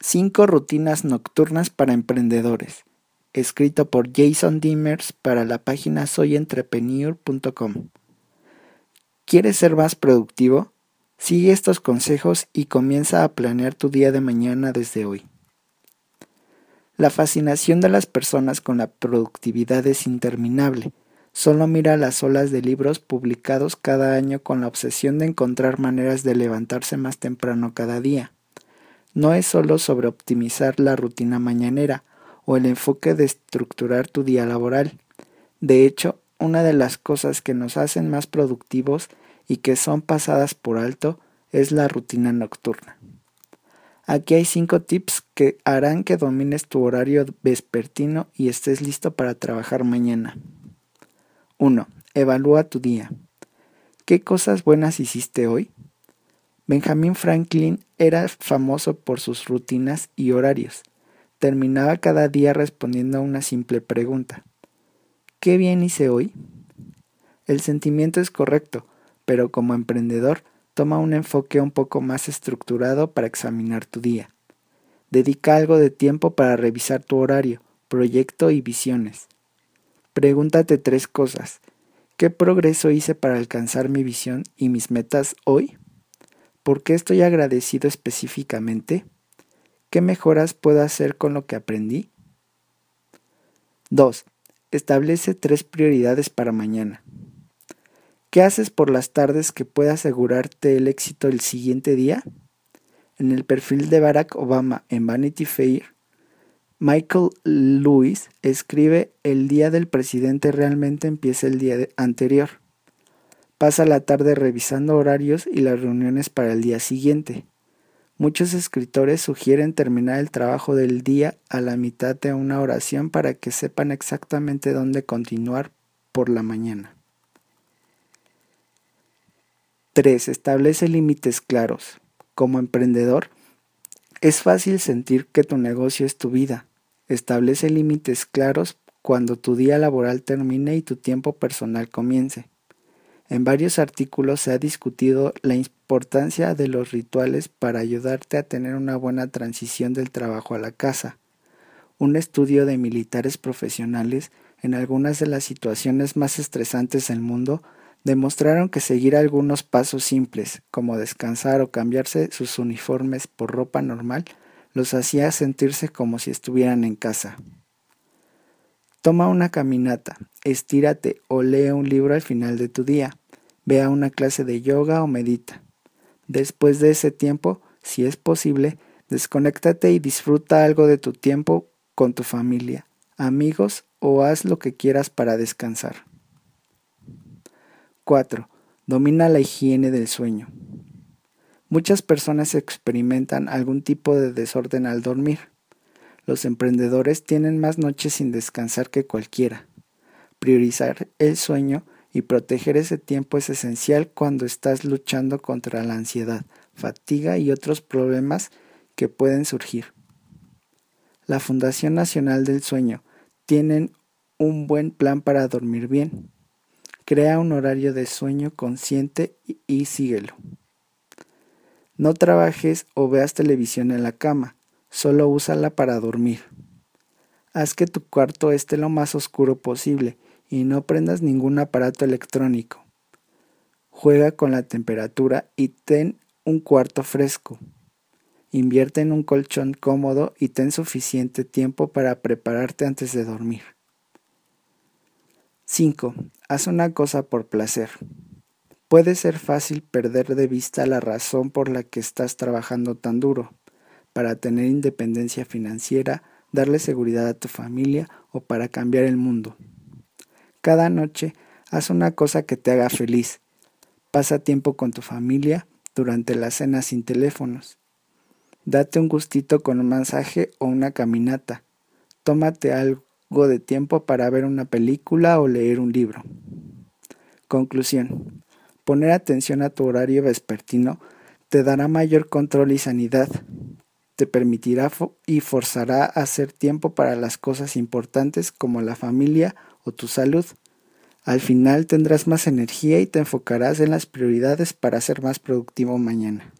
5 rutinas nocturnas para emprendedores, escrito por Jason Dimmers para la página soyentrepreneur.com. ¿Quieres ser más productivo? Sigue estos consejos y comienza a planear tu día de mañana desde hoy. La fascinación de las personas con la productividad es interminable. Solo mira las olas de libros publicados cada año con la obsesión de encontrar maneras de levantarse más temprano cada día. No es solo sobre optimizar la rutina mañanera o el enfoque de estructurar tu día laboral. De hecho, una de las cosas que nos hacen más productivos y que son pasadas por alto es la rutina nocturna. Aquí hay 5 tips que harán que domines tu horario vespertino y estés listo para trabajar mañana. 1. Evalúa tu día. ¿Qué cosas buenas hiciste hoy? Benjamin Franklin era famoso por sus rutinas y horarios. Terminaba cada día respondiendo a una simple pregunta. ¿Qué bien hice hoy? El sentimiento es correcto, pero como emprendedor, toma un enfoque un poco más estructurado para examinar tu día. Dedica algo de tiempo para revisar tu horario, proyecto y visiones. Pregúntate 3 cosas. ¿Qué progreso hice para alcanzar mi visión y mis metas hoy? ¿Por qué estoy agradecido específicamente? ¿Qué mejoras puedo hacer con lo que aprendí? 2. Establece 3 prioridades para mañana. ¿Qué haces por las tardes que pueda asegurarte el éxito el siguiente día? En el perfil de Barack Obama en Vanity Fair, Michael Lewis escribe: el día del presidente realmente empieza el día anterior. Pasa la tarde revisando horarios y las reuniones para el día siguiente. Muchos escritores sugieren terminar el trabajo del día a la mitad de una oración para que sepan exactamente dónde continuar por la mañana. 3. Establece límites claros. Como emprendedor, es fácil sentir que tu negocio es tu vida. Establece límites claros cuando tu día laboral termine y tu tiempo personal comience. En varios artículos se ha discutido la importancia de los rituales para ayudarte a tener una buena transición del trabajo a la casa. Un estudio de militares profesionales en algunas de las situaciones más estresantes del mundo demostraron que seguir algunos pasos simples, como descansar o cambiarse sus uniformes por ropa normal, los hacía sentirse como si estuvieran en casa. Toma una caminata, estírate o lee un libro al final de tu día. Ve a una clase de yoga o medita. Después de ese tiempo, si es posible, desconéctate y disfruta algo de tu tiempo con tu familia, amigos o haz lo que quieras para descansar. 4. Domina la higiene del sueño. Muchas personas experimentan algún tipo de desorden al dormir. Los emprendedores tienen más noches sin descansar que cualquiera. Priorizar el sueño y proteger ese tiempo es esencial cuando estás luchando contra la ansiedad, fatiga y otros problemas que pueden surgir. La Fundación Nacional del Sueño tiene un buen plan para dormir bien. Crea un horario de sueño consciente y síguelo. No trabajes o veas televisión en la cama, solo úsala para dormir. Haz que tu cuarto esté lo más oscuro posible y no prendas ningún aparato electrónico. Juega con la temperatura y ten un cuarto fresco. Invierte en un colchón cómodo y ten suficiente tiempo para prepararte antes de dormir. 5. Haz una cosa por placer. Puede ser fácil perder de vista la razón por la que estás trabajando tan duro, para tener independencia financiera, darle seguridad a tu familia o para cambiar el mundo. Cada noche, haz una cosa que te haga feliz. Pasa tiempo con tu familia durante la cena sin teléfonos. Date un gustito con un masaje o una caminata. Tómate algo de tiempo para ver una película o leer un libro. Conclusión. Poner atención a tu horario vespertino te dará mayor control y sanidad. Te permitirá y forzará a hacer tiempo para las cosas importantes como la familia o tu salud. Al final tendrás más energía y te enfocarás en las prioridades para ser más productivo mañana.